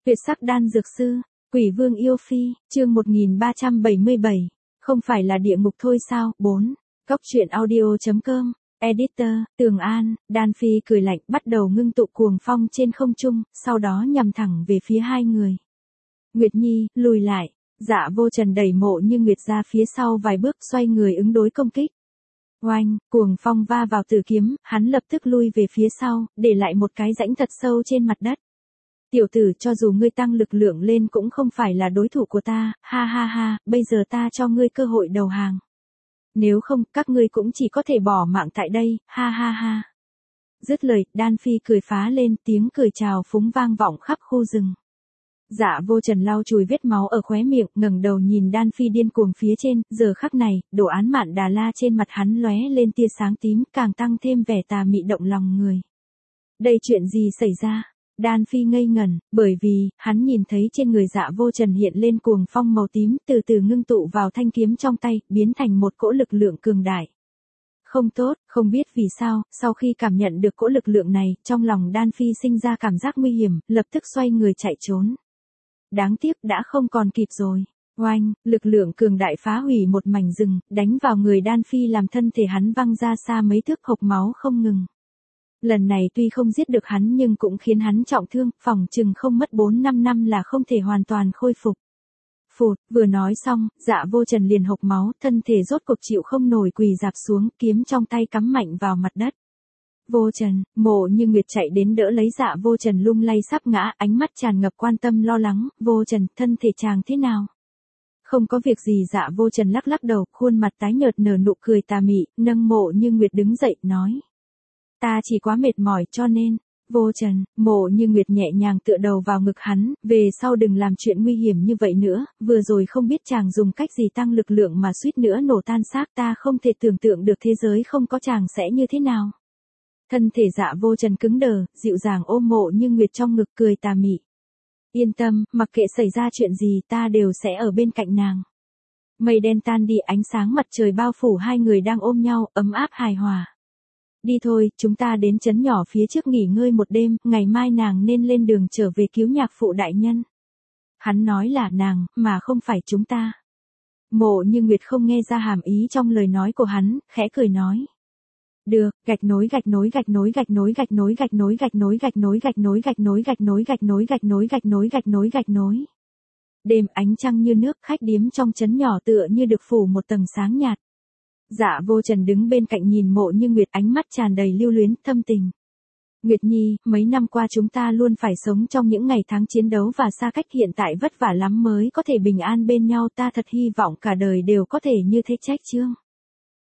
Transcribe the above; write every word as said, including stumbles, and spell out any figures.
Tuyệt sắc đan dược sư, Quỷ Vương yêu phi, chương một nghìn ba trăm bảy mươi bảy. Không phải là địa ngục thôi sao? bốn. Góc truyện audio chấm com. Editor, Tường An. Đan Phi cười lạnh, bắt đầu ngưng tụ cuồng phong trên không trung, sau đó nhằm thẳng về phía hai người. Nguyệt Nhi, lùi lại. Dạ Vô Trần đẩy Mộ Như Nguyệt ra phía sau vài bước, xoay người ứng đối công kích. Oanh, cuồng phong va vào tử kiếm, hắn lập tức lui về phía sau, để lại một cái rãnh thật sâu trên mặt đất. Tiểu tử, cho dù ngươi tăng lực lượng lên cũng không phải là đối thủ của ta, ha ha ha, bây giờ ta cho ngươi cơ hội đầu hàng. Nếu không, các ngươi cũng chỉ có thể bỏ mạng tại đây, ha ha ha. Dứt lời, Đan Phi cười phá lên, tiếng cười chào phúng vang vọng khắp khu rừng. Dạ Vô Trần lau chùi vết máu ở khóe miệng, ngẩng đầu nhìn Đan Phi điên cuồng phía trên, giờ khắc này, đồ án Mạn Đà La trên mặt hắn lóe lên tia sáng tím, càng tăng thêm vẻ tà mị động lòng người. Đây chuyện gì xảy ra? Đan Phi ngây ngẩn, bởi vì, hắn nhìn thấy trên người Dạ Vô Trần hiện lên cuồng phong màu tím, từ từ ngưng tụ vào thanh kiếm trong tay, biến thành một cỗ lực lượng cường đại. Không tốt, không biết vì sao, sau khi cảm nhận được cỗ lực lượng này, trong lòng Đan Phi sinh ra cảm giác nguy hiểm, lập tức xoay người chạy trốn. Đáng tiếc đã không còn kịp rồi. Oanh, lực lượng cường đại phá hủy một mảnh rừng, đánh vào người Đan Phi làm thân thể hắn văng ra xa mấy thước, hộc máu không ngừng. Lần này tuy không giết được hắn nhưng cũng khiến hắn trọng thương, phỏng chừng không mất bốn năm năm là không thể hoàn toàn khôi phục. Phụt, vừa nói xong, Dạ Vô Trần liền hộc máu, thân thể rốt cuộc chịu không nổi quỳ rạp xuống, kiếm trong tay cắm mạnh vào mặt đất. Vô Trần, Mộ Như Nguyệt chạy đến đỡ lấy Dạ Vô Trần lung lay sắp ngã, ánh mắt tràn ngập quan tâm lo lắng, Vô Trần, thân thể chàng thế nào? Không có việc gì. Dạ Vô Trần lắc lắc đầu, khuôn mặt tái nhợt nở nụ cười tà mị, nâng Mộ Như Nguyệt đứng dậy, nói. Ta chỉ quá mệt mỏi cho nên, Vô Trần, Mộ Như Nguyệt nhẹ nhàng tựa đầu vào ngực hắn, về sau đừng làm chuyện nguy hiểm như vậy nữa, vừa rồi không biết chàng dùng cách gì tăng lực lượng mà suýt nữa nổ tan xác, ta không thể tưởng tượng được thế giới không có chàng sẽ như thế nào. Thân thể Dạ Vô Trần cứng đờ, dịu dàng ôm Mộ Như Nguyệt trong ngực, cười tà mị. Yên tâm, mặc kệ xảy ra chuyện gì ta đều sẽ ở bên cạnh nàng. Mây đen tan đi, ánh sáng mặt trời bao phủ hai người đang ôm nhau, ấm áp hài hòa. Đi thôi, chúng ta đến trấn nhỏ phía trước nghỉ ngơi một đêm, ngày mai nàng nên lên đường trở về cứu nhạc phụ đại nhân. Hắn nói là nàng, mà không phải chúng ta. Mộ Như Nguyệt không nghe ra hàm ý trong lời nói của hắn, khẽ cười nói. Được, gạch nối gạch nối gạch nối gạch nối gạch nối gạch nối gạch nối gạch nối gạch nối gạch nối gạch nối gạch nối gạch nối gạch nối gạch nối gạch nối. Đêm ánh trăng như nước, khách điếm trong trấn nhỏ tựa như được phủ một tầng sáng nhạt. Dạ Vô Trần đứng bên cạnh nhìn Mộ Như Nguyệt, ánh mắt tràn đầy lưu luyến, thâm tình. Nguyệt Nhi, mấy năm qua chúng ta luôn phải sống trong những ngày tháng chiến đấu và xa cách, hiện tại vất vả lắm mới có thể bình an bên nhau, ta thật hy vọng cả đời đều có thể như thế. Trách Chương.